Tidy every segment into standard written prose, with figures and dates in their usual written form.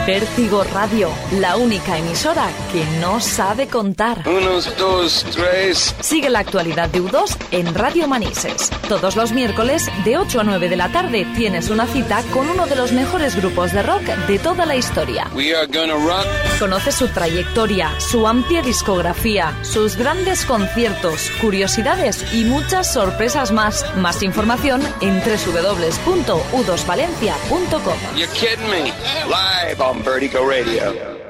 Vértigo Radio, la única emisora que no sabe contar. 1, 2, 3. Sigue la actualidad de U2 en Radio Manises. Todos los miércoles, de 8 a 9 de la tarde, tienes una cita con uno de los mejores grupos de rock de toda la historia. We are gonna rock. Conoce su trayectoria, su amplia discografía, sus grandes conciertos, curiosidades y muchas sorpresas más. Más información en www.u2valencia.com. You're kidding me. Live on Vertigo Radio.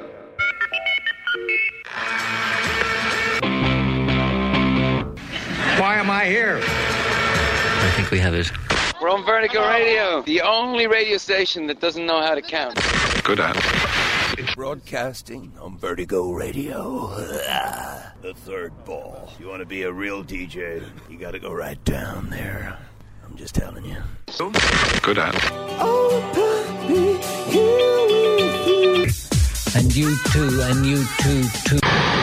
Why am I here? I think we have it. We're on Vertigo Radio, the only radio station that doesn't know how to count. Good at. Broadcasting on Vertigo Radio. The third ball. You want to be a real DJ, you got to go right down there. I'm just telling you. Good at. Oh, be here with you. And you too, too.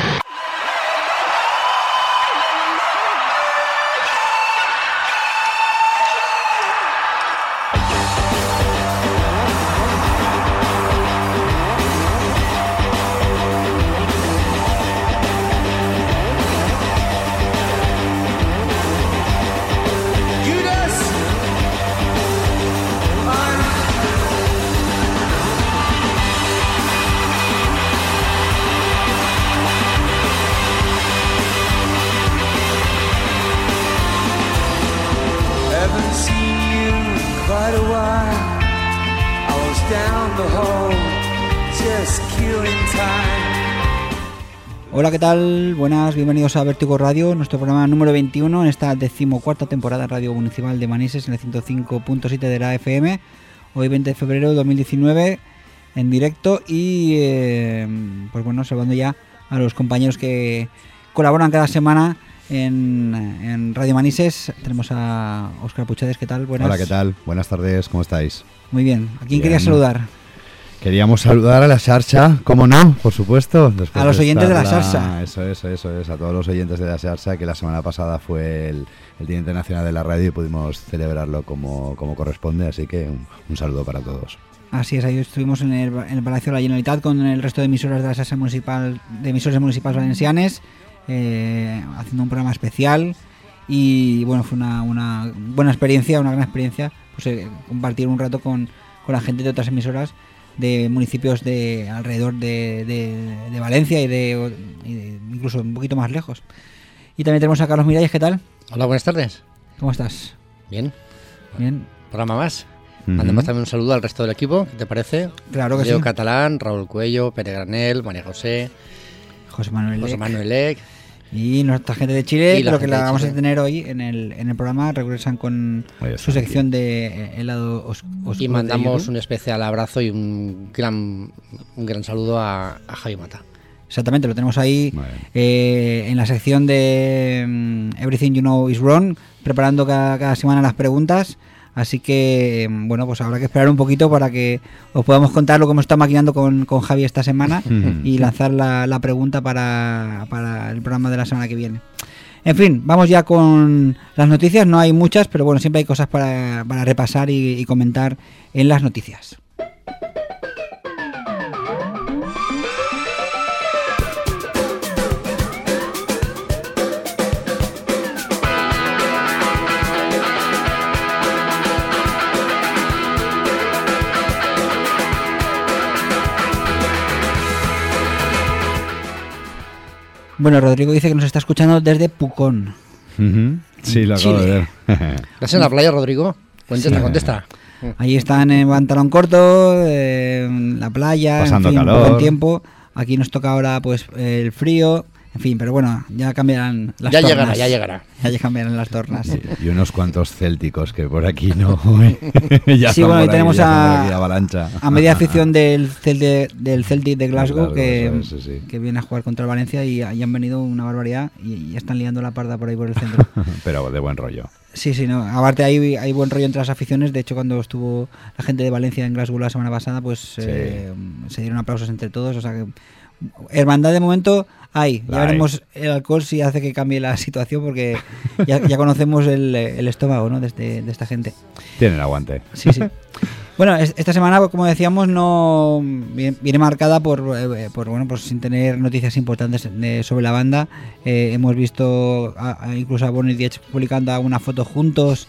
Hola, ¿qué tal? Buenas, bienvenidos a Vértigo Radio, nuestro programa número 21 en esta 14ª temporada en Radio Municipal de Manises en el 105.7 de la FM. Hoy 20 de febrero de 2019 en directo y pues bueno, saludando ya a los compañeros que colaboran cada semana en Radio Manises. Tenemos a Óscar Puchades, ¿qué tal? Buenas. Hola, ¿qué tal? Buenas tardes, ¿cómo estáis? Muy bien, ¿a quién querías saludar? Queríamos saludar a la Xarxa, ¿cómo no? Por supuesto. A los oyentes de la Xarxa. Eso es, a todos los oyentes de la Xarxa, que la semana pasada fue el Día Internacional de la Radio y pudimos celebrarlo como corresponde, así que un saludo para todos. Así es, ahí estuvimos en el Palacio de la Generalitat con el resto de emisoras de la Xarxa Municipal, de emisoras municipales valencianes, haciendo un programa especial y bueno, fue una buena experiencia, una gran experiencia, pues compartir un rato con la gente de otras emisoras de municipios de alrededor de Valencia y de incluso un poquito más lejos. Y también tenemos a Carlos Miralles, ¿qué tal? Hola, buenas tardes. ¿Cómo estás? Bien. Bien. Programa más. Mandamos también un saludo al resto del equipo, ¿qué te parece? Claro que Leo sí. Catalán, Raúl Cuello, Pere Granel, María José Manuel Lec. Y nuestra gente de Chile, pero que la vamos a tener hoy en el programa. Regresan con su sección de helado oscuro. Y mandamos un especial abrazo y un gran saludo a Javi Mata. Exactamente, lo tenemos ahí en la sección de Everything You Know Is Wrong, preparando cada semana las preguntas. Así que, bueno, pues habrá que esperar un poquito para que os podamos contar lo que hemos estado maquinando con Javi esta semana y lanzar la pregunta para el programa de la semana que viene. En fin, vamos ya con las noticias. No hay muchas, pero bueno, siempre hay cosas para repasar y comentar en las noticias. Bueno, Rodrigo dice que nos está escuchando desde Pucón. Sí, lo acabo de ver. ¿Estás en la playa, Rodrigo? Contesta. Ahí están en pantalón corto, en la playa, pasando en fin, calor. buen tiempo. Aquí nos toca ahora pues el frío. En fin, pero bueno, ya cambiarán las tornas. Ya llegará. Ya cambiarán las tornas. Y unos cuantos célticos que por aquí no. Ya sí, bueno, ahí tenemos a media afición del Celtic de Glasgow que viene a jugar contra el Valencia y han venido una barbaridad y están liando la parda por ahí por el centro. Pero de buen rollo. Sí, no. Aparte hay buen rollo entre las aficiones. De hecho, cuando estuvo la gente de Valencia en Glasgow la semana pasada, pues se dieron aplausos entre todos. O sea que hermandad de momento hay. Ya veremos el alcohol si hace que cambie la situación, porque ya conocemos el estómago, ¿no? de esta gente. Tienen aguante. Sí. Bueno, esta semana, como decíamos, no viene marcada por bueno, pues sin tener noticias importantes sobre la banda. Hemos visto incluso a Bonnie y The Edge publicando una foto juntos,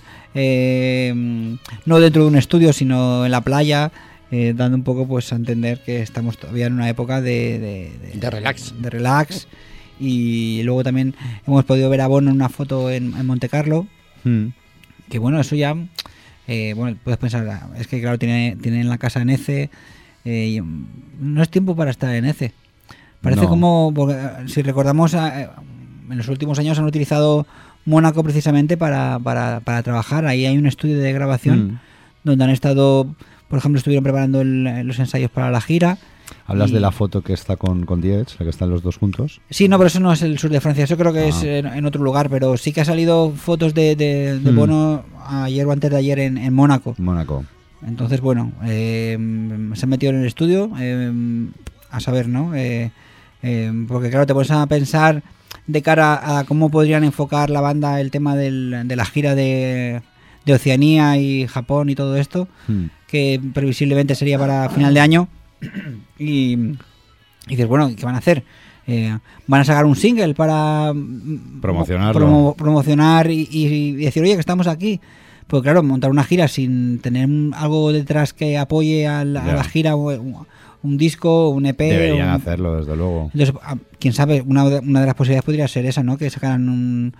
no dentro de un estudio, sino en la playa, dando un poco pues a entender que estamos todavía en una época de relax. Y luego también hemos podido ver a Bono en una foto en Monte Carlo, que bueno, eso ya... bueno, puedes pensar, es que claro, tienen la casa en Ece, no es tiempo para estar en Ece. Parece como, porque, si recordamos, en los últimos años han utilizado Mónaco precisamente para trabajar. Ahí hay un estudio de grabación donde han estado, por ejemplo, estuvieron preparando los ensayos para la gira. ¿Hablas de la foto que está con The Edge, la que están los dos juntos? Sí, no, pero eso no es el sur de Francia, eso creo que es en otro lugar, pero sí que ha salido fotos de Bono ayer o antes de ayer en Mónaco. Entonces, bueno, se han metido en el estudio, a saber, ¿no? Porque claro, te pones a pensar de cara a cómo podrían enfocar la banda el tema de la gira de Oceanía y Japón y todo esto, que previsiblemente sería para final de año. Y dices, bueno, ¿qué van a hacer? Van a sacar un single para promocionar y decir, oye, que estamos aquí. Pues claro, montar una gira sin tener algo detrás que apoye a la gira, un disco, un EP. Deberían hacerlo, desde luego. Entonces, quién sabe, una de las posibilidades podría ser esa, ¿no? Que sacaran un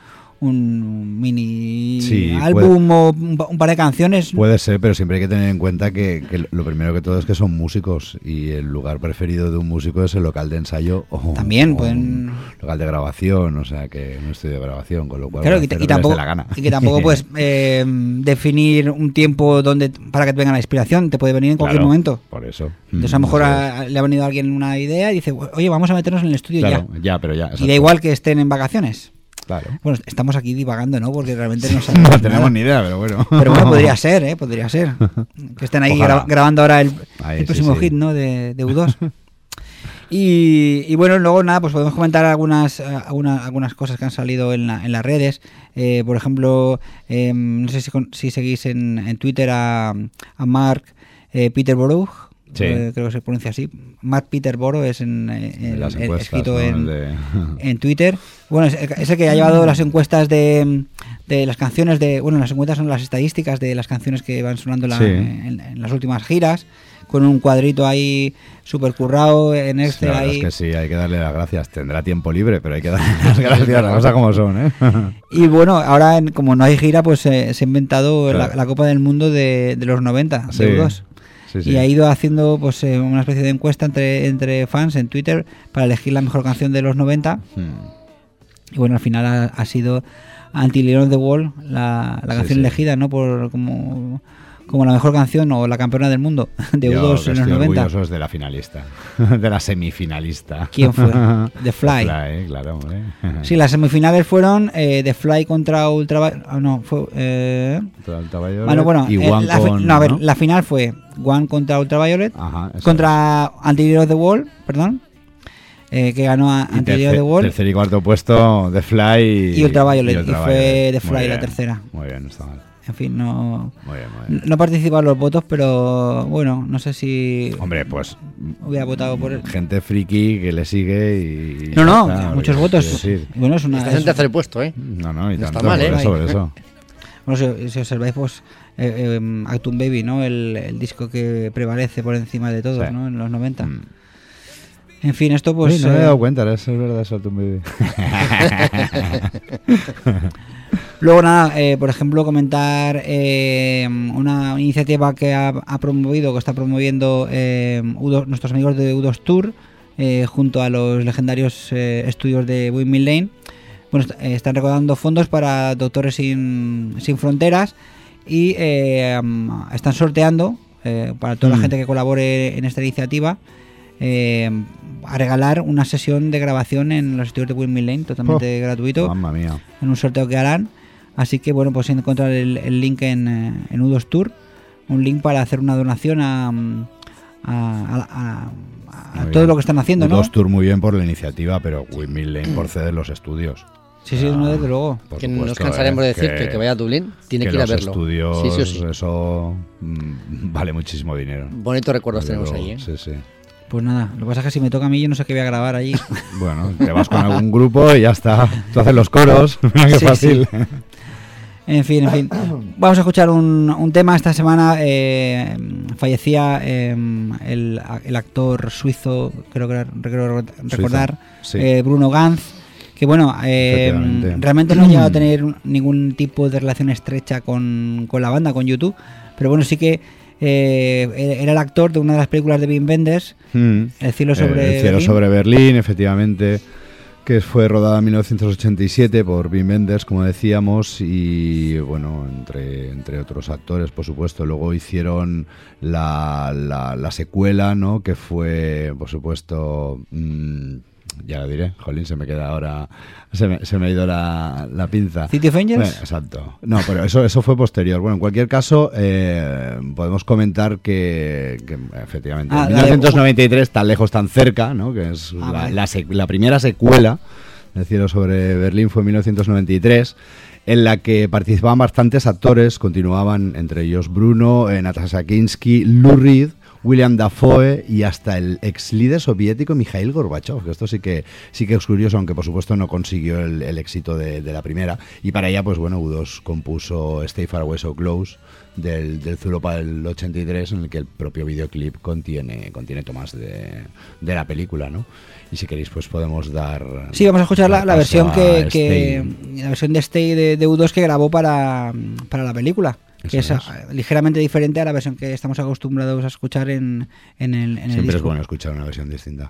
mini álbum o un par de canciones. Puede ser, pero siempre hay que tener en cuenta que lo primero que todo es que son músicos y el lugar preferido de un músico es el local de ensayo o un local de grabación, o sea, que un estudio de grabación, con lo cual claro, y que tampoco puedes definir un tiempo para que te venga la inspiración, te puede venir en cualquier momento. Por eso. Entonces a lo mejor le ha venido a alguien una idea y dice, oye, vamos a meternos en el estudio pero ya. Y da igual que estén en vacaciones. Claro. Bueno, estamos aquí divagando, ¿no? Porque realmente no sabemos no tenemos ni idea, pero bueno. Pero bueno, podría ser. Que estén ahí grabando ahora el próximo hit, ¿no? De U2. Y bueno, luego nada, pues podemos comentar algunas cosas que han salido en las redes. Por ejemplo, no sé si seguís en Twitter a Mark Peterborough. Sí. Creo que se pronuncia así. Mark Peterborough es escrito en Twitter. Bueno, es el que ha llevado las encuestas de las canciones las encuestas son las estadísticas de las canciones que van sonando en las últimas giras, con un cuadrito ahí súper currado en Excel. La verdad es que sí, hay que darle las gracias. Tendrá tiempo libre, pero hay que darle las gracias, las cosas como son, ¿eh? Y bueno, ahora como no hay gira, pues se ha inventado la Copa del Mundo de los 90, de U2. Sí. Y ha ido haciendo pues una especie de encuesta entre fans en Twitter para elegir la mejor canción de los 90. Y bueno, al final ha sido Until You're on the Wall la canción elegida, ¿no? Por como la mejor canción o la campeona del mundo de U2 en los 90. Orgullosos de la finalista, de la semifinalista. ¿Quién fue? The Fly. Claro, hombre. Sí, las semifinales fueron The Fly contra Ultraviolet. Bueno, y la final fue One contra Ultraviolet. Contra Anterior the Wall, perdón. Que ganó Anterior the Wall. Tercer y cuarto puesto The Fly y Ultraviolet. Y fue The Fly la tercera. Muy bien, está mal. En fin, no participaron los votos, pero bueno, no sé si... Hombre, pues... hubiera votado por él. Gente friki que le sigue y... muchos votos. Bueno, estás en tercer puesto, ¿eh? No, y tanto, está mal, por eso. Bueno, si observáis, pues... Actum Baby, ¿no? El disco que prevalece por encima de todos, ¿no? En los 90. En fin, esto pues... no me he dado cuenta, eso es verdad, eso Actum Baby. Luego nada, por ejemplo, comentar una iniciativa que está promoviendo nuestros amigos de U2 Tour junto a los legendarios estudios de Windmill Lane. Bueno, están recaudando fondos para Doctores Sin Fronteras y están sorteando para toda la gente que colabore en esta iniciativa a regalar una sesión de grabación en los estudios de Windmill Lane totalmente gratuito. Mamma mía. En un sorteo que harán. Así que bueno, pues encontrar el link en U2 Tour, un link para hacer una donación a todo lo que están haciendo, ¿no? U2 Tour muy bien por la iniciativa, pero Windmill Lane por ceder los estudios. Sí, no, desde luego. Que nos cansaremos de decir que el que vaya a Dublín tiene que ir a verlo. Estudios, sí, o sí. Eso vale muchísimo dinero. Bonitos recuerdos tenemos ahí, ¿eh? Sí. Pues nada, lo que pasa es que si me toca a mí yo no sé qué voy a grabar allí. Bueno, te vas con algún grupo y ya está. Tú haces los coros, qué fácil. Sí. En fin. Vamos a escuchar un tema. Esta semana fallecía el actor suizo, creo recordar, Bruno Ganz, que bueno, realmente no ha llegado a tener ningún tipo de relación estrecha con la banda, con YouTube, pero bueno, sí que era el actor de una de las películas de Wim Wenders, El cielo sobre Berlín, efectivamente, que fue rodada en 1987 por Wim Wenders, como decíamos, y bueno, entre otros actores, por supuesto. Luego hicieron la secuela, ¿no? Que fue, por supuesto, ya lo diré, jolín, se me queda ahora, se me ha ido la pinza. ¿City of Angels? Bueno, exacto. No, pero eso fue posterior. Bueno, en cualquier caso, podemos comentar que efectivamente, en 1993, tan lejos, tan cerca, ¿no? Que es la primera secuela, El cielo sobre Berlín, fue en 1993, en la que participaban bastantes actores, continuaban entre ellos Bruno, Natasha Kinski, Lou Reed, William Dafoe y hasta el ex líder soviético Mikhail Gorbachev, que esto sí que es curioso, aunque por supuesto no consiguió el éxito de la primera. Y para ella, pues bueno, U2 compuso Stay Far Away So Close del Zulopa del 83, en el que el propio videoclip contiene tomas de la película, ¿no? Y si queréis, pues podemos dar... Sí, vamos a escuchar la versión la versión de Stay de U2 que grabó para la película. Que es ligeramente diferente a la versión que estamos acostumbrados a escuchar en el Siempre disco. Es bueno escuchar una versión distinta.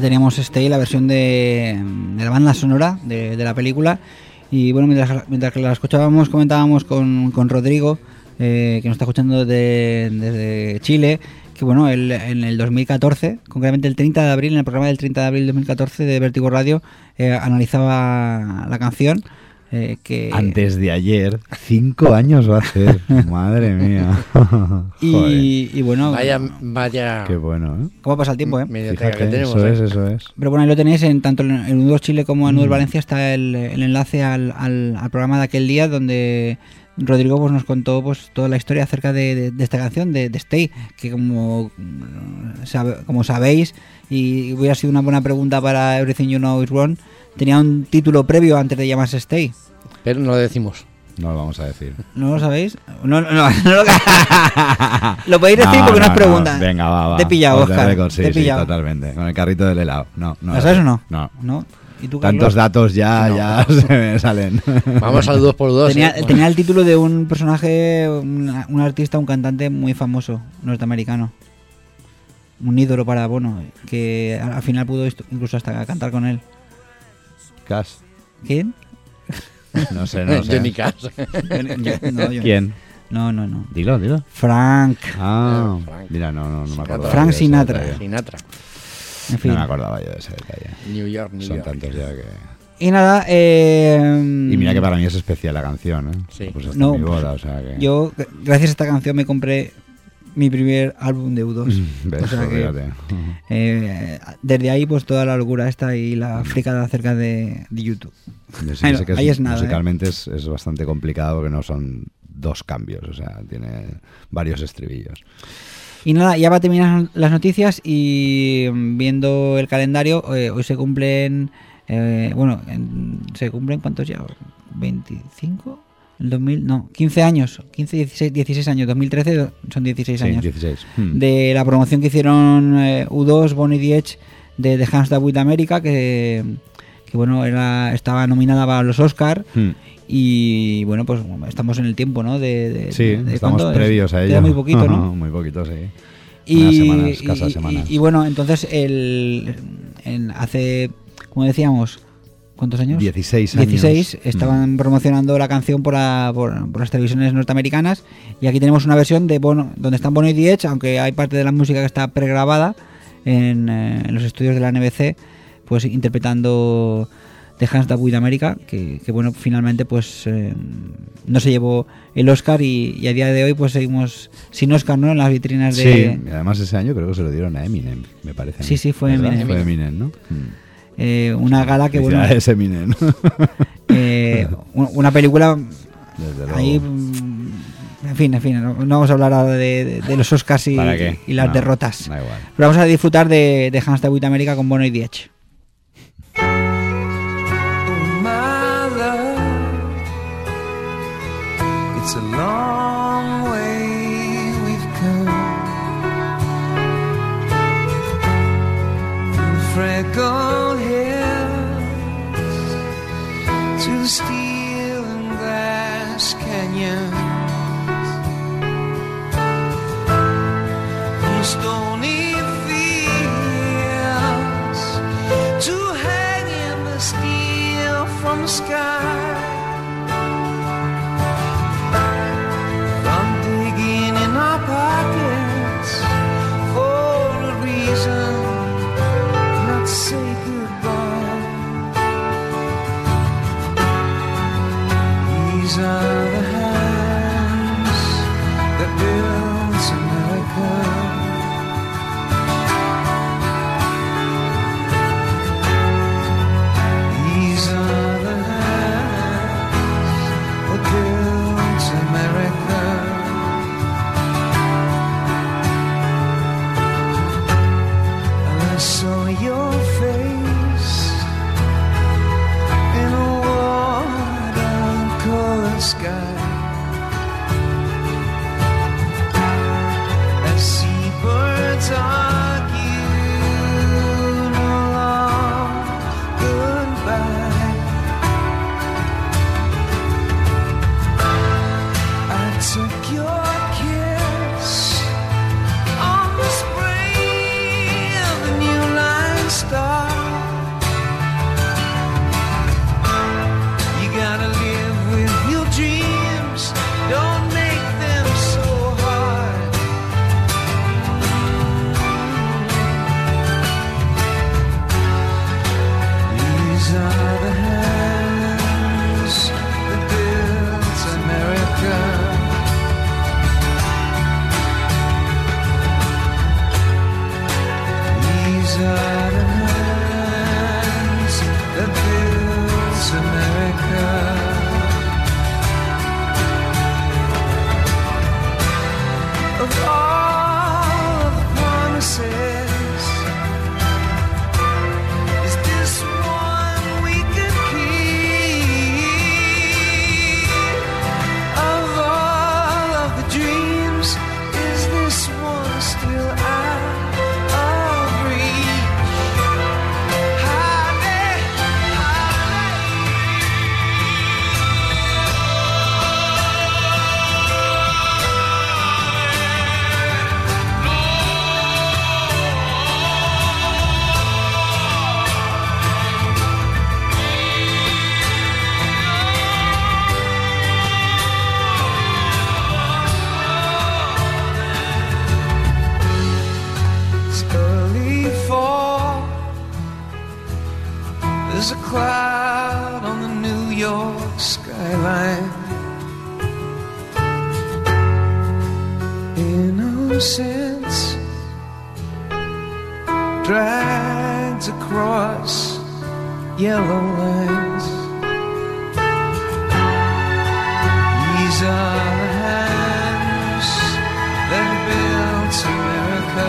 teníamos Stay, la versión de la banda sonora de la película. Y bueno, mientras que la escuchábamos, comentábamos con Rodrigo, que nos está escuchando desde Chile, que bueno, él en el 2014, concretamente el 30 de abril, en el programa del 30 de abril de 2014 de Vértigo Radio, analizaba la canción. Que antes de ayer, 5 años va a hacer. Madre mía. y bueno, vaya qué bueno, ¿eh? ¿Cómo pasa el tiempo, eh? Fíjate, que tenemos, eso es. Pero bueno, ahí lo tenéis tanto en U2 Chile como en U2 Valencia. Está el enlace al programa de aquel día, donde Rodrigo pues nos contó pues toda la historia acerca de esta canción de Stay, que como sabéis, y hubiera sido una buena pregunta para Everything You Know Is Wrong, tenía un título previo antes de llamarse Stay. Pero no lo decimos. No lo vamos a decir. ¿No lo sabéis? No lo podéis decir porque no es pregunta. Venga, va. Te he pillado, Oscar. Sí, totalmente. Con el carrito del helado. No. ¿Lo sabes o no? No. ¿Y tú, tantos datos ya se me salen. Vamos al 2x2. Tenía el título de un personaje, un artista, un cantante muy famoso, norteamericano. Un ídolo para Bono, que al final pudo incluso hasta cantar con él. Cash. ¿Quién? No sé. Johnny Cash. ¿Quién? No. Dilo. Frank. Frank. Mira, no me acuerdo. Frank Sinatra. En fin. No me acordaba yo de ese detalle. New York. Son tantos ya que... Y nada, y mira que para mí es especial la canción, ¿eh? Sí. Pues hasta mi boda, o sea que... Yo, gracias a esta canción, me compré mi primer álbum de U2. O sea que desde ahí pues toda la locura esta y la fricada acerca de YouTube. Ahí sé que ahí es nada, musicalmente es bastante complicado, porque no son 2 cambios, o sea, tiene varios estribillos. Y nada, ya va a terminar las noticias, y viendo el calendario, hoy se cumplen, ¿se cumplen cuántos ya? ¿25? El 2000, no, 15 años, 15, 16 años, 2013 son 16 años. 16. De la promoción que hicieron U2, Bonnie the Edge, de The Hands That With America, que bueno, estaba nominada para los Oscar. Y bueno, pues estamos en el tiempo, ¿no? Sí, estamos previos a ello. Queda muy poquito, ¿no? Muy poquito, sí. Escasas semanas. Y bueno, entonces hace, como decíamos, ¿cuántos años? 16 años. 16, estaban promocionando la canción por las televisiones norteamericanas, y aquí tenemos una versión de Bono, donde están Bono y The Edge, aunque hay parte de la música que está pregrabada en los estudios de la NBC, pues interpretando The Hands That With America, que bueno, finalmente pues no se llevó el Oscar, y a día de hoy pues seguimos sin Oscar, ¿no? En las vitrinas de... Sí, y además ese año creo que se lo dieron a Eminem, me parece. Sí, fue Eminem. Fue Eminem, ¿no? Una gala que bueno... Es Eminem. Una película... Desde luego. Ahí... En fin, no vamos a hablar ahora de los Oscars y las derrotas. Da igual. Pero vamos a disfrutar de Hands That With America con Bono y The Edge. It's a long way we've come from freckled hills to steel and glass canyons, from stony fields to hanging the steel from the sky. Pockets for a reason not to say goodbye. These are the hands that built America. These are the hands that built America. I saw your face America. Of all of the promises, is this one we could keep? Of all of the dreams, is this one still out of reach? There's a cloud on the New York skyline. Innocence drags across yellow lines. These are the hands that built America.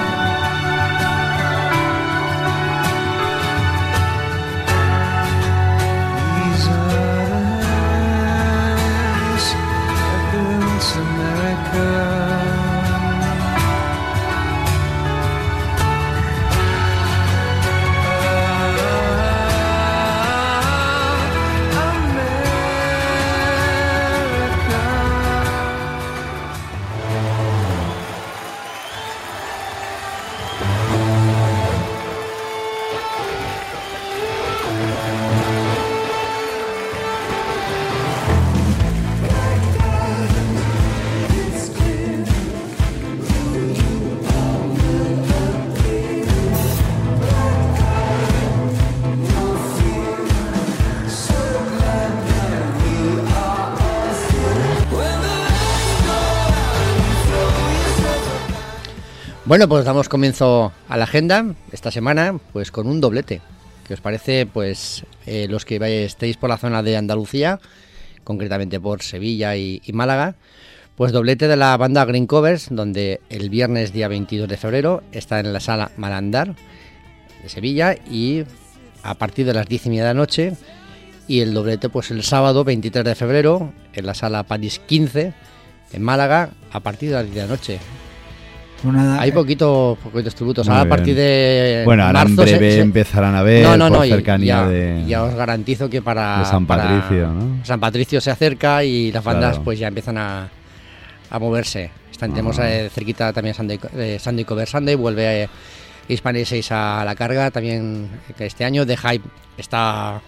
Bueno, pues damos comienzo a la agenda esta semana, pues con un doblete. ¿Qué os parece? Pues los que estéis por la zona de Andalucía, concretamente por Sevilla y Málaga, pues doblete de la banda Green Covers, donde el viernes día 22 de febrero está en la sala Malandar de Sevilla y a partir de las 10:30 de la noche, y el doblete pues el sábado 23 de febrero en la sala París 15 en Málaga a partir de las 10 de la noche. Hay poquitos tributos. Ahora a partir de ahora marzo en breve empezarán a ver por cercanía ya os garantizo que para San Patricio, ¿no? San Patricio se acerca y las bandas pues ya empiezan a moverse. Tenemos cerquita también Sunday Cover Sunday, vuelve Hispanic 6 a la carga también este año. The Hype está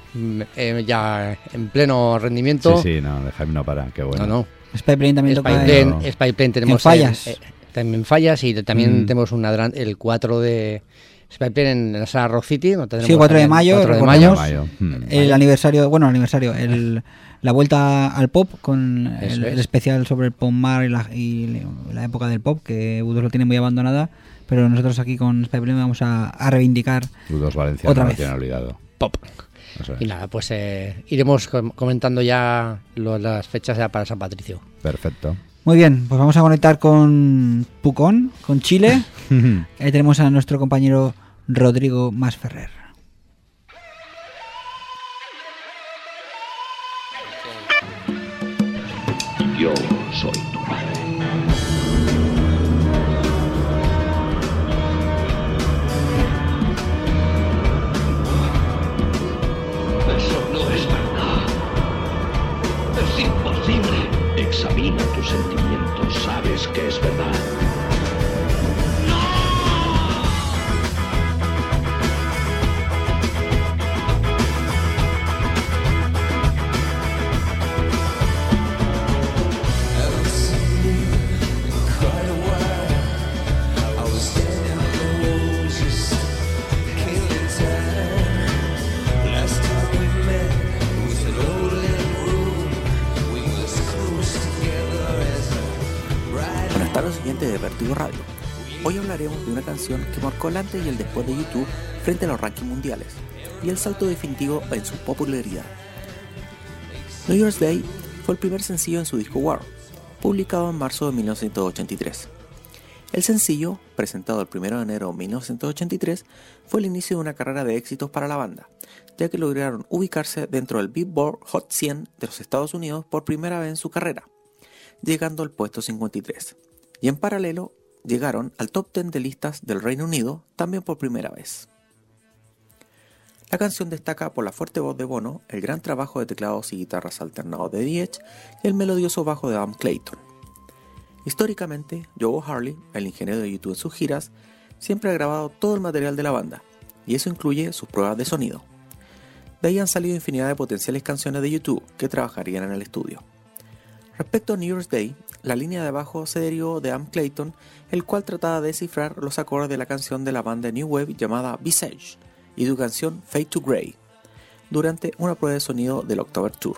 ya en pleno rendimiento. Sí, no, The Hype no para, qué bueno. No. Spyplane también toca. Spyplane tenemos fallas. También fallas y también tenemos el 4 de Spyplane en la sala Rock City. Sí, 4 de mayo. 4 de mayo. El aniversario, la vuelta al pop con el especial sobre el pop mar y la época del pop, que U2 lo tiene muy abandonada, pero nosotros aquí con Spyplane vamos a reivindicar U2 Valencia otra vez. Olvidado. Pop. Y nada, pues iremos comentando ya las fechas ya para San Patricio. Perfecto. Muy bien, pues vamos a conectar con Pucón, con Chile. Ahí tenemos a nuestro compañero Rodrigo Masferrer. Yo soy tu padre. Eso no es verdad. Es imposible. Examina tus sentimientos, sabes que es verdad. De Vertigo Radio. Hoy hablaremos de una canción que marcó el antes y el después de YouTube frente a los rankings mundiales y el salto definitivo en su popularidad. New Year's Day fue el primer sencillo en su disco War, publicado en marzo de 1983. El sencillo, presentado el 1 de enero de 1983, fue el inicio de una carrera de éxitos para la banda, ya que lograron ubicarse dentro del Billboard Hot 100 de los Estados Unidos por primera vez en su carrera, llegando al puesto 53, y en paralelo llegaron al top 10 de listas del Reino Unido también por primera vez. La canción destaca por la fuerte voz de Bono, el gran trabajo de teclados y guitarras alternados de The Edge y el melodioso bajo de Adam Clayton. Históricamente, Joe Harley, el ingeniero de YouTube en sus giras, siempre ha grabado todo el material de la banda, y eso incluye sus pruebas de sonido. De ahí han salido infinidad de potenciales canciones de YouTube que trabajarían en el estudio. Respecto a New Year's Day, la línea de bajo se derivó de Adam Clayton, el cual trataba de descifrar los acordes de la canción de la banda New Wave llamada Visage y su canción Fade to Grey, durante una prueba de sonido del October Tour.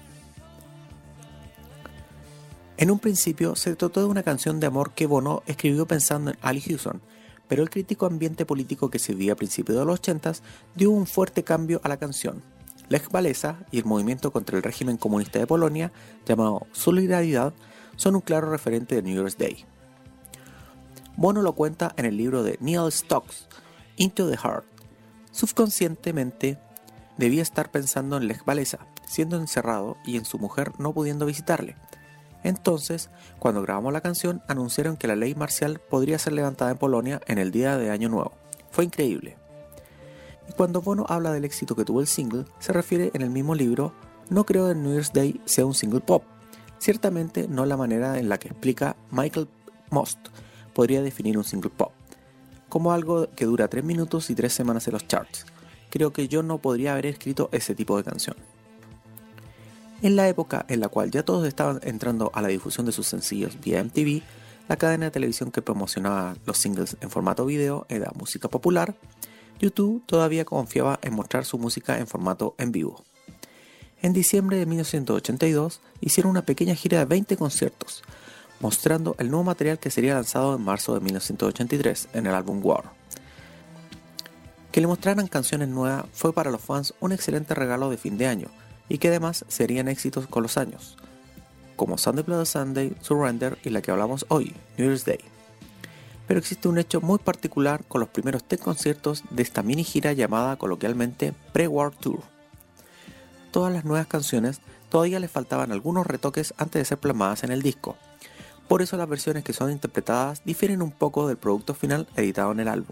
En un principio se trató de una canción de amor que Bono escribió pensando en Ali Hewson, pero el crítico ambiente político que se vivía a principios de los 80s dio un fuerte cambio a la canción. Lech Walesa y el movimiento contra el régimen comunista de Polonia, llamado Solidaridad, son un claro referente de New Year's Day. Bono lo cuenta en el libro de Neil Stokes, Into the Heart. Subconscientemente debía estar pensando en Lech Walesa, siendo encerrado y en su mujer no pudiendo visitarle. Entonces, cuando grabamos la canción, anunciaron que la ley marcial podría ser levantada en Polonia en el día de Año Nuevo. Fue increíble. Y cuando Bono habla del éxito que tuvo el single, se refiere en el mismo libro: no creo que New Year's Day sea un single pop. Ciertamente no la manera en la que explica Michael Most podría definir un single pop, como algo que dura 3 minutos y 3 semanas en los charts. Creo que yo no podría haber escrito ese tipo de canción. En la época en la cual ya todos estaban entrando a la difusión de sus sencillos vía MTV, la cadena de televisión que promocionaba los singles en formato video era Música Popular, YouTube todavía confiaba en mostrar su música en formato en vivo. En diciembre de 1982 hicieron una pequeña gira de 20 conciertos, mostrando el nuevo material que sería lanzado en marzo de 1983 en el álbum War. Que le mostraran canciones nuevas fue para los fans un excelente regalo de fin de año, y que además serían éxitos con los años, como Sunday Bloody Sunday, Surrender y la que hablamos hoy, New Year's Day. Pero existe un hecho muy particular con los primeros 3 conciertos de esta mini gira llamada coloquialmente Pre-War Tour. Todas las nuevas canciones todavía les faltaban algunos retoques antes de ser plasmadas en el disco, por eso las versiones que son interpretadas difieren un poco del producto final editado en el álbum.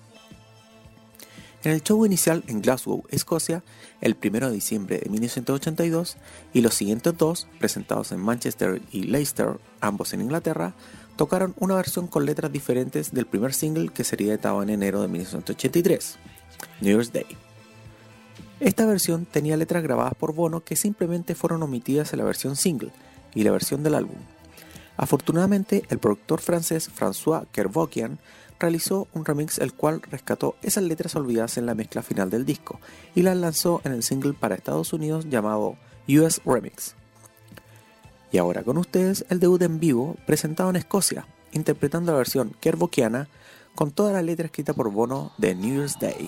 En el show inicial en Glasgow, Escocia, el 1 de diciembre de 1982, y los siguientes 2, presentados en Manchester y Leicester, ambos en Inglaterra, tocaron una versión con letras diferentes del primer single que sería editado en enero de 1983, New Year's Day. Esta versión tenía letras grabadas por Bono que simplemente fueron omitidas en la versión single y la versión del álbum. Afortunadamente, el productor francés François Kevorkian realizó un remix el cual rescató esas letras olvidadas en la mezcla final del disco y las lanzó en el single para Estados Unidos llamado US Remix. Y ahora con ustedes el debut en vivo presentado en Escocia, interpretando la versión kevorkiana con toda la letra escrita por Bono de New Year's Day.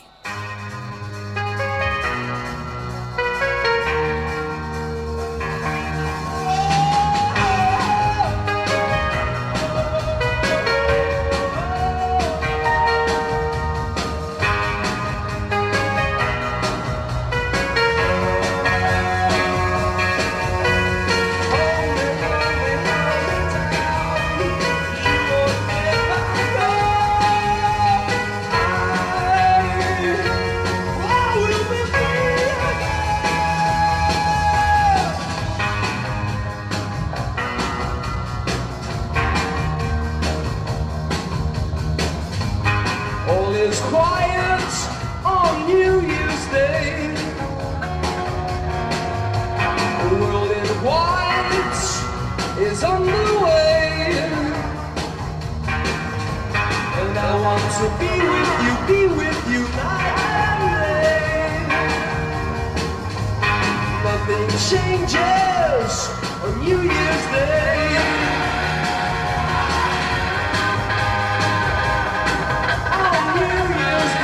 Changes on New Year's Day. On New Year's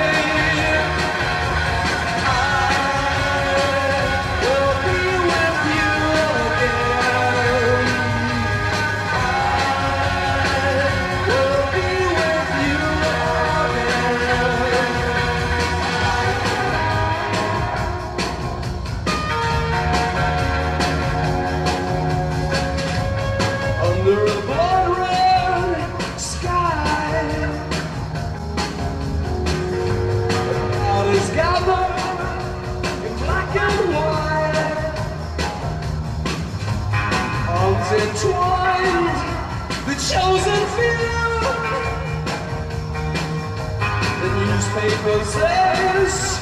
Day, I will be with you. newspaper says,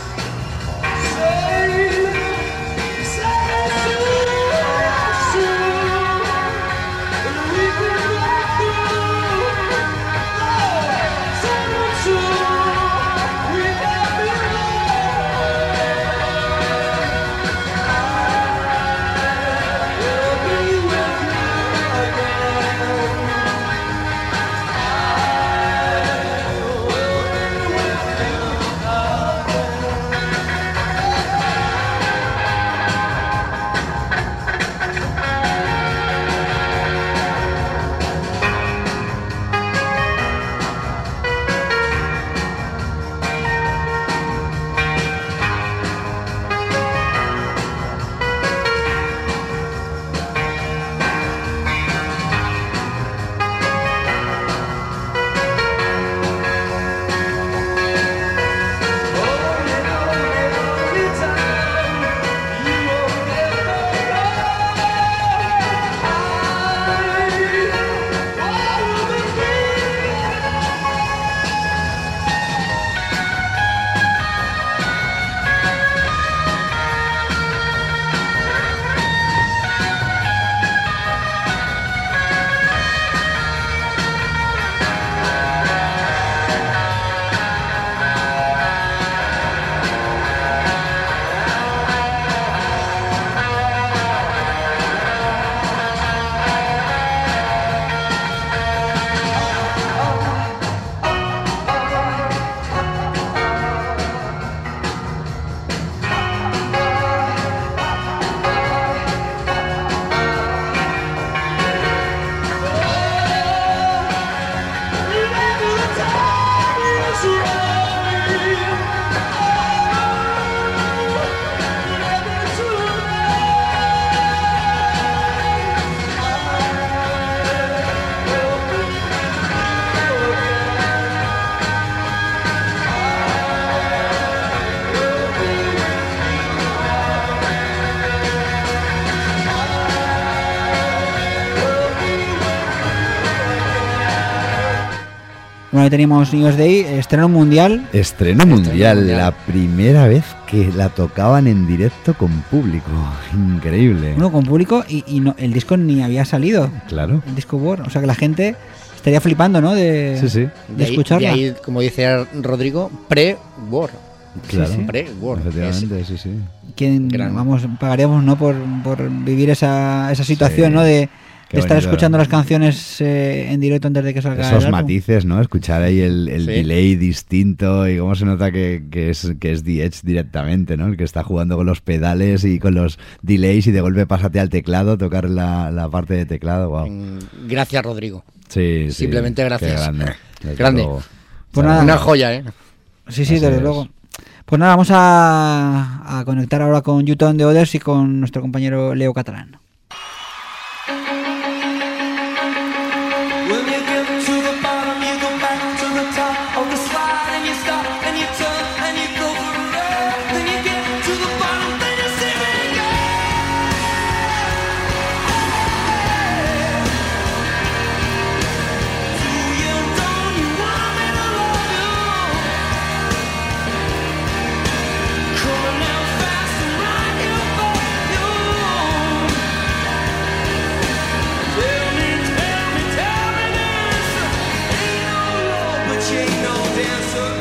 Bueno, ahí teníamos New Year's Day, estreno mundial. Estreno mundial, la primera vez que la tocaban en directo con público. Increíble. Bueno, con público y no, el disco ni había salido. Claro. El disco War, o sea que la gente estaría flipando, ¿no? De escucharla. De ahí, como dice Rodrigo, pre-War. Claro, sí. Pre-War. Efectivamente, sí, sí. ¿Quién, vamos, pagaríamos, ¿no? Por vivir esa situación, sí. ¿no? De estar bonito, escuchando las canciones en directo antes de que salga esos el álbum. matices, ¿no? Escuchar ahí el Sí. delay distinto y cómo se nota que es The Edge directamente, ¿no? El que está jugando con los pedales y con los delays y de golpe pásate al teclado, tocar la parte de teclado. Wow. Gracias, Rodrigo. Sí, Simplemente gracias. Qué grande. Grande. Pues nada, una joya, ¿eh? Sí, desde luego. Pues nada, vamos a conectar ahora con You Turn the Others y con nuestro compañero Leo Catalán. When you get to the bottom, you go back to the top of the slide and you stop and you turn and you go for a ride. Then you get to the bottom, then you sing and go. Do you, don't you want me to love you? Coming out fast and right here for you. Tell me this, ain't no love, but you ain't no dancer.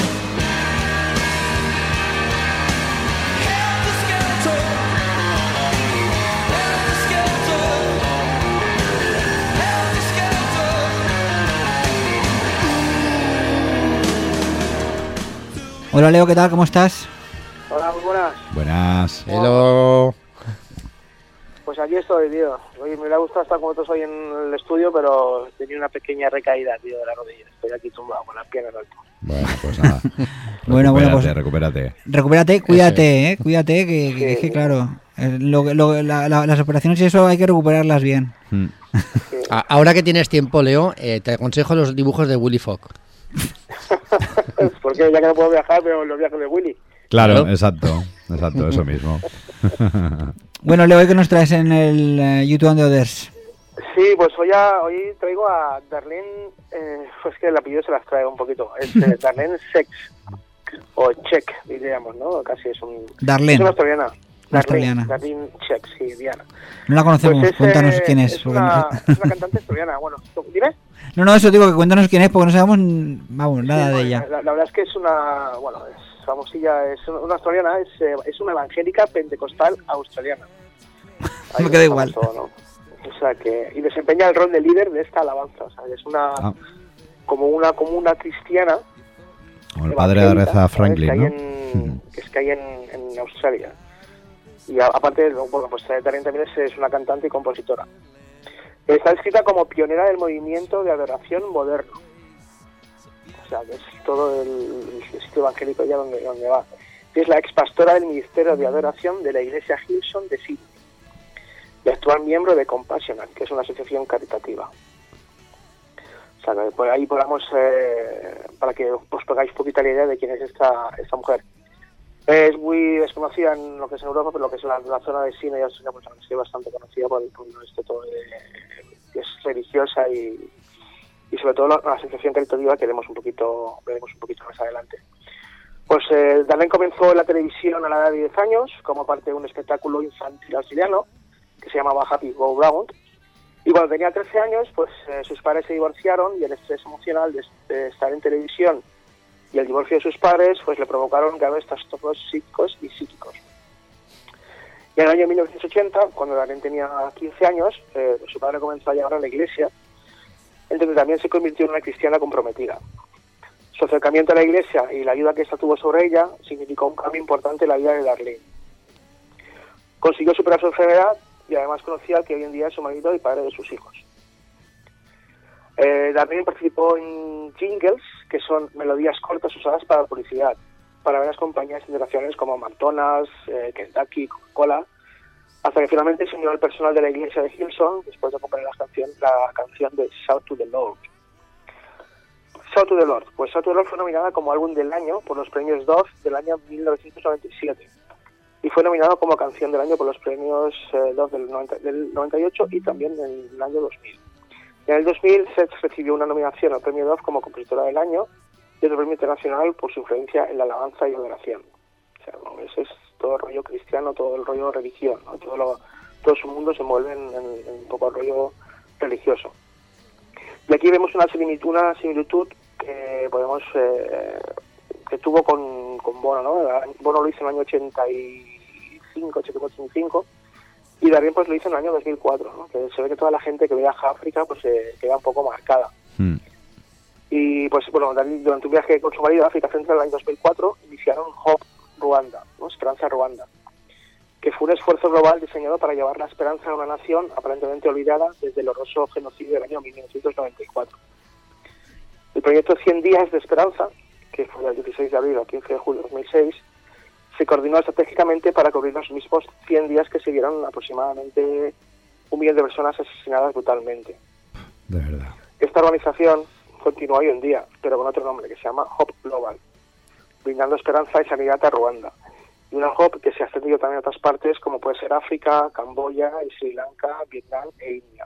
Helter skelter, helter skelter, helter skelter. Hola Leo, ¿qué tal? ¿Cómo estás? Hola, muy buenas. Buenas. Hello. Pues aquí estoy, tío. Hoy me hubiera gustado estar con vosotros hoy en el estudio, pero tenía una pequeña recaída, tío, de la rodilla. Estoy aquí tumbado con las piernas altas. Bueno, pues nada. Bueno, pues recupérate. Recupérate, cuídate, cuídate, que es que claro, las operaciones y eso hay que recuperarlas bien. Ahora que tienes tiempo, Leo, te aconsejo los dibujos de Willy Fogg. Porque ya que no puedo viajar, pero los viajes de Willy. Claro, exacto, eso mismo. Bueno, Leo, ¿hoy qué nos traes en el YouTube and the Others? Sí, pues hoy traigo a Darlene, pues que el apellido se las trae un poquito. Es Darlene Sex. o Czech, diríamos, ¿no? Casi es un... Darlene. Es una australiana. Australiana. Darlene Czech, sí, Diana. No la conocemos, Pues cuéntanos quién es. Es una cantante australiana, bueno, ¿dime? No, eso digo, que cuéntanos quién es, porque no sabemos, vamos, nada de ella. La verdad es que es una, bueno, es famosilla, es una australiana, es una evangélica pentecostal australiana. Me queda igual. Todo, ¿no? O sea que, y desempeña el rol de líder de esta alabanza, o sea, es una, como una cristiana. Como el padre de Aretha Franklin, ¿no? Que hay en Australia. Y aparte, bueno, pues Darlene también es una cantante y compositora. Está escrita como pionera del movimiento de adoración moderno. O sea, que es todo el sitio evangélico ya donde va. Es la expastora del Ministerio de Adoración de la Iglesia Hillsong de Sydney. Y actual miembro de Compassionate, que es una asociación caritativa. O sea, que por ahí podamos, para que os pegáis poquita la idea de quién es esta mujer. Es muy desconocida en lo que es en Europa, pero lo que es la zona de Sydney y Australia, pues es bastante conocida por esto todo que es religiosa y sobre todo la asociación caritativa que veremos un poquito más adelante. Pues Darlene comenzó en la televisión a la edad de 10 años como parte de un espectáculo infantil australiano que se llamaba Happy Go Round, y cuando tenía 13 años pues sus padres se divorciaron y el estrés emocional de estar en televisión y el divorcio de sus padres pues le provocaron graves trastornos psíquicos y psíquicos. Y en el año 1980, cuando Darlene tenía 15 años, su padre comenzó a llevarla a la iglesia, en donde también se convirtió en una cristiana comprometida. Su acercamiento a la iglesia y la ayuda que esta tuvo sobre ella significó un cambio importante en la vida de Darlene. Consiguió superar su enfermedad y además conocía al que hoy en día es su marido y padre de sus hijos. Darlene participó en jingles, que son melodías cortas usadas para publicidad, para varias compañías internacionales como McDonald's, Kentucky, Coca-Cola, hasta que finalmente se unió al personal de la iglesia de Hillsong después de componer la canción de Shout to the Lord. Shout to the Lord. Pues Shout to the Lord fue nominada como álbum del año por los premios Dove del año 1997 y fue nominado como canción del año por los premios Dove del 98 y también en el año 2000. En el 2000 Seth recibió una nominación al premio Dove como compositora del año y otro premio internacional por su influencia en la alabanza y adoración. O sea, ¿no? Ese es todo el rollo cristiano, todo el rollo religión, ¿no? Todo su mundo se envuelve en un poco el rollo religioso. Y aquí vemos una similitud que podemos que tuvo con Bono, ¿no? Bono lo hizo en el año 85, y Darlene pues lo hizo en el año 2004, ¿no? Que se ve que toda la gente que viaja a África pues queda un poco marcada. Y pues bueno, durante un viaje con su marido a África Central en el año 2004 iniciaron Hope Ruanda, ¿no? Esperanza Ruanda, que fue un esfuerzo global diseñado para llevar la esperanza a una nación aparentemente olvidada desde el horroroso genocidio del año 1994. El proyecto 100 días de esperanza, que fue del 16 de abril al 15 de julio de 2006, se coordinó estratégicamente para cubrir los mismos 100 días que siguieron aproximadamente 1 millón de personas asesinadas brutalmente. De verdad. Esta organización continúa hoy en día, pero con otro nombre, que se llama Hope Global, brindando esperanza y sanidad a Ruanda. Y una Hope que se ha extendido también a otras partes, como puede ser África, Camboya, Sri Lanka, Vietnam e India.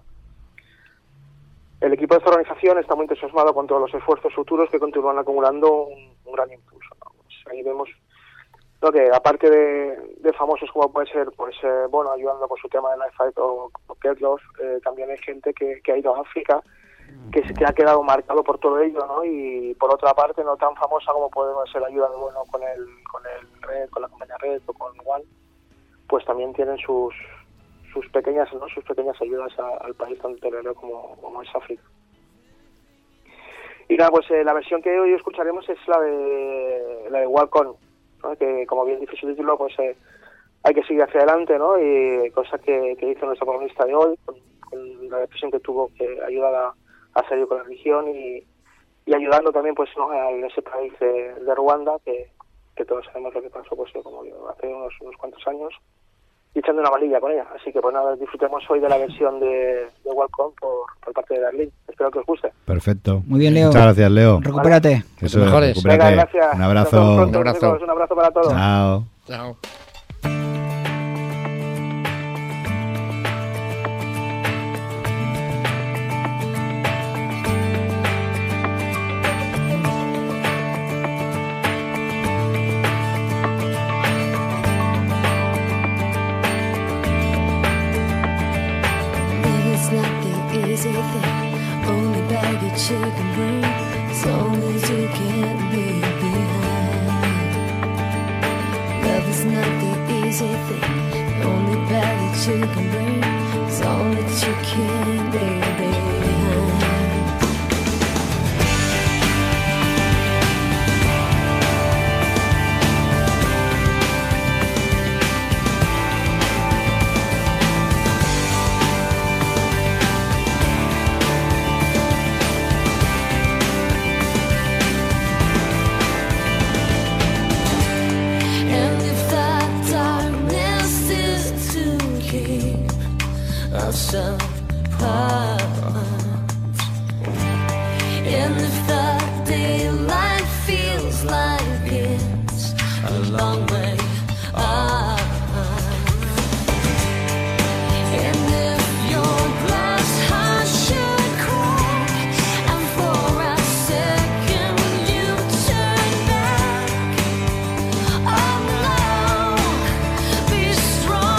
El equipo de esta organización está muy entusiasmado con todos los esfuerzos futuros que continúan acumulando un gran impulso, ¿no? Pues ahí vemos que aparte de famosos como puede ser Bono ayudando con su tema de Life Fight o Get Lost, también hay gente que ha ido a África, que ha quedado marcado por todo ello, ¿no? Y por otra parte no tan famosa como puede ser la ayuda de Bono con Red, con la compañía Red o con One, pues también tienen sus pequeñas ayudas al país tan terrible como es África. Y nada, pues la versión que hoy escucharemos es la de Walk On, ¿no? Que como bien dice su título, pues hay que seguir hacia adelante, ¿no? Y cosa que hizo nuestra protagonista de hoy, con la depresión que tuvo, que ayuda a salir con la religión y ayudando también, pues, ¿no? A ese país de Ruanda, que todos sabemos lo que pasó, pues, como digo, hace unos cuantos años, y echando una malilla con ella. Así que, pues nada, disfrutemos hoy de la versión de Welcome por parte de Darlene. Espero que os guste. Perfecto. Muy bien, Leo. Muchas gracias, Leo. Recupérate. Eso, mejores. recupérate. Venga, gracias. Un abrazo. Un abrazo para todos. Chao. Chao. It's not the easy thing. The only bad that you can bring is all that you can leave behind. Some apart. And if the daylight feels like it's a long way off, and if your glass heart should crack, and for a second you turn back, oh no, be strong.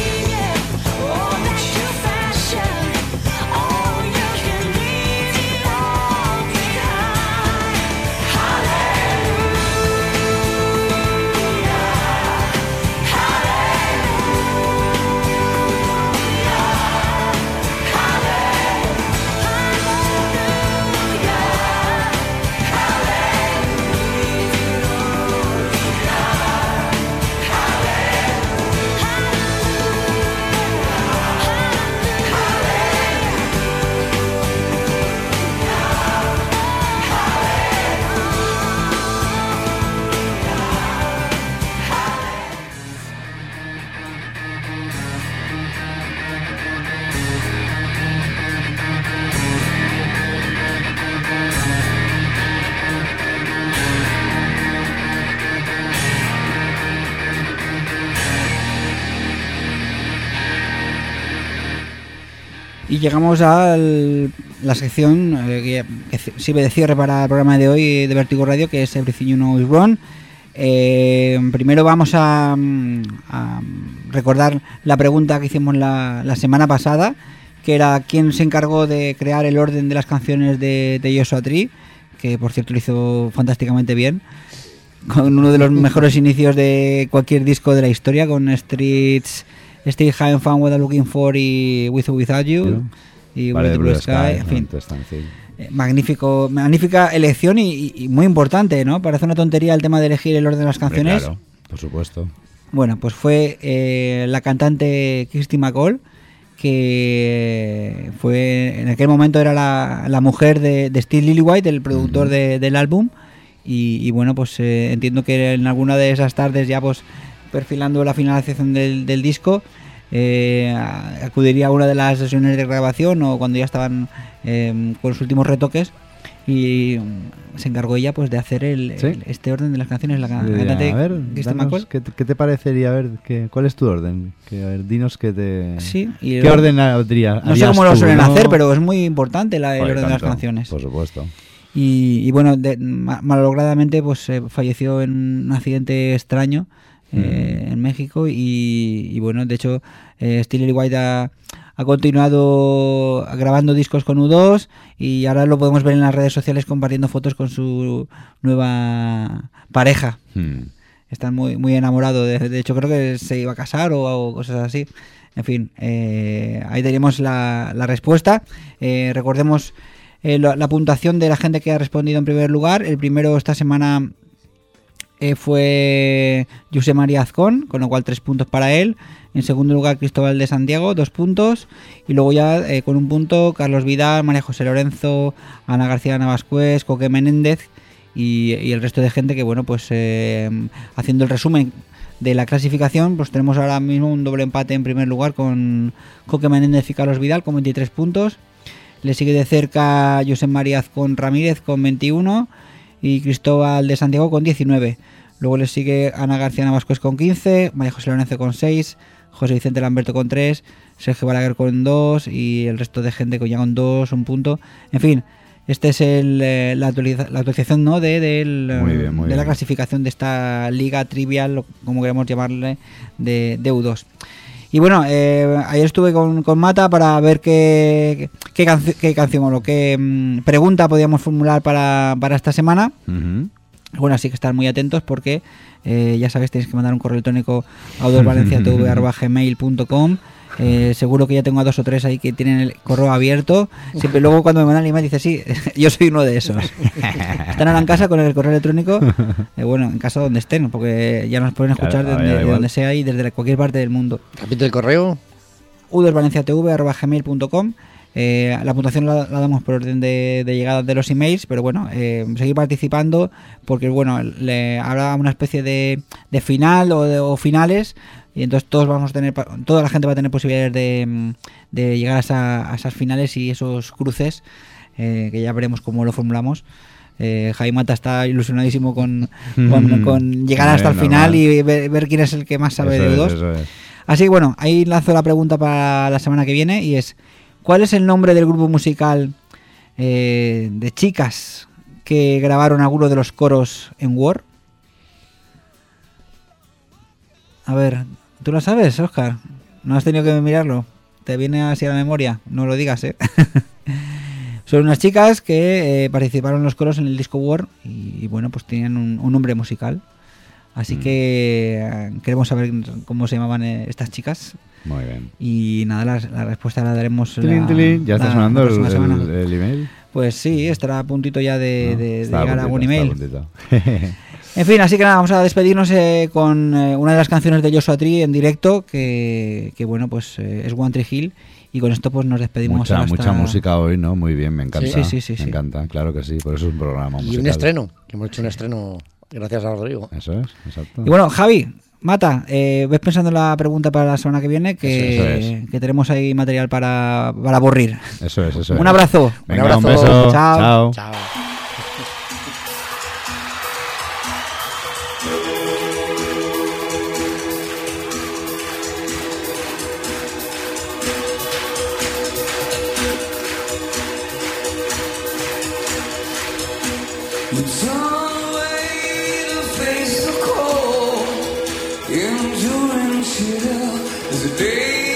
Oh, you can leave. Y llegamos a la sección que sirve de cierre para el programa de hoy de Vértigo Radio, que es Everything You Know Is Wrong. Primero vamos a recordar la pregunta que hicimos la semana pasada, que era quién se encargó de crear el orden de las canciones de Joshua Tree, que por cierto lo hizo fantásticamente bien, con uno de los mejores inicios de cualquier disco de la historia, con Streets, Still Having Fun What I'm Looking For y With or Without You, y Vale, With the Blue Sky, en fin. Magnífica elección y muy importante, ¿no? Parece una tontería el tema de elegir el orden de las canciones. Claro, por supuesto. Bueno, pues fue la cantante Kirsty MacColl, que fue en aquel momento era la mujer de Steve Lillywhite, el productor del álbum, y bueno, pues entiendo que en alguna de esas tardes ya pues perfilando la finalización del disco, acudiría a una de las sesiones de grabación o cuando ya estaban con los últimos retoques, y se encargó ella pues de hacer este orden de las canciones. La cantante, a ver, Kirsty MacColl. ¿qué te parecería? A ver, ¿cuál es tu orden? A ver, dinos ¿qué orden habría? No sé cómo lo suelen hacer, pero es muy importante el orden de las canciones. Por supuesto. Y bueno, malogradamente pues falleció en un accidente extraño en México, y bueno, de hecho Steve Lillywhite ha continuado grabando discos con U2 y ahora lo podemos ver en las redes sociales compartiendo fotos con su nueva pareja. Están muy enamorados. De hecho, creo que se iba a casar o cosas así. En fin, ahí tenemos la respuesta. Recordemos la puntuación de la gente que ha respondido en primer lugar. El primero esta semana fue José María Azcón, con lo cual 3 puntos para él. En segundo lugar, Cristóbal de Santiago, 2 puntos. Y luego ya con 1 punto, Carlos Vidal, María José Lorenzo, Ana García Navascués, Coque Menéndez y el resto de gente que, bueno, pues haciendo el resumen de la clasificación, pues tenemos ahora mismo un doble empate en primer lugar con Coque Menéndez y Carlos Vidal con 23 puntos. Le sigue de cerca José María Azcón Ramírez con 21 y Cristóbal de Santiago con 19. Luego le sigue Ana García Navascués con 15, María José Lorenzo con 6, José Vicente Lamberto con 3, Sergio Balaguer con 2 y el resto de gente ya con 2, 1 punto. En fin, este es la actualización, ¿no? de la clasificación de esta liga trivial, como queremos llamarle, de U2. Y bueno, ayer estuve con Mata para ver qué canción o qué pregunta podíamos formular para esta semana. Bueno, así que estar muy atentos porque ya sabéis, tenéis que mandar un correo electrónico a udosvalenciatv@gmail.com. Seguro que ya tengo a 2 o 3 ahí que tienen el correo abierto. Siempre luego cuando me mandan el email dice sí, yo soy uno de esos. Están ahora en casa con el correo electrónico, bueno, en casa donde estén, porque ya nos pueden escuchar de donde sea y desde cualquier parte del mundo. Repite el correo: udosvalenciatv@gmail.com. La puntuación la damos por orden de llegada de los emails, pero bueno, seguir participando porque bueno, habrá una especie de final o finales, y entonces toda la gente va a tener posibilidades de llegar a esas finales y esos cruces, que ya veremos cómo lo formulamos. Javi Mata está ilusionadísimo con llegar hasta el final y ver quién es el que más sabe de U2. Eso es. Así que bueno, ahí lanzo la pregunta para la semana que viene y es: ¿cuál es el nombre del grupo musical de chicas que grabaron algunos de los coros en War? A ver, ¿tú lo sabes, Óscar? ¿No has tenido que mirarlo? ¿Te viene así a la memoria? No lo digas, ¿eh? Son unas chicas que participaron en los coros en el disco War y bueno, pues tenían un nombre musical. Así que queremos saber cómo se llamaban estas chicas. Muy bien. Y nada, la respuesta la daremos. ¿Ya está sonando el email? Pues sí, estará a puntito ya de llegar a algún email. En fin, así que nada, vamos a despedirnos con una de las canciones de Joshua Tree en directo, que bueno, pues es One Tree Hill. Y con esto pues nos despedimos. Mucha música hoy, ¿no? Muy bien, me encanta. Sí. Me encanta, claro que sí, por eso es un programa musical. Y un estreno, que hemos hecho un estreno gracias a Rodrigo. Eso es, exacto. Y bueno, Javi, Mata, ves pensando en la pregunta para la semana que viene, que tenemos ahí material para aburrir. Eso es. Un abrazo. Venga, un beso. Chao. you're in chill. There's a day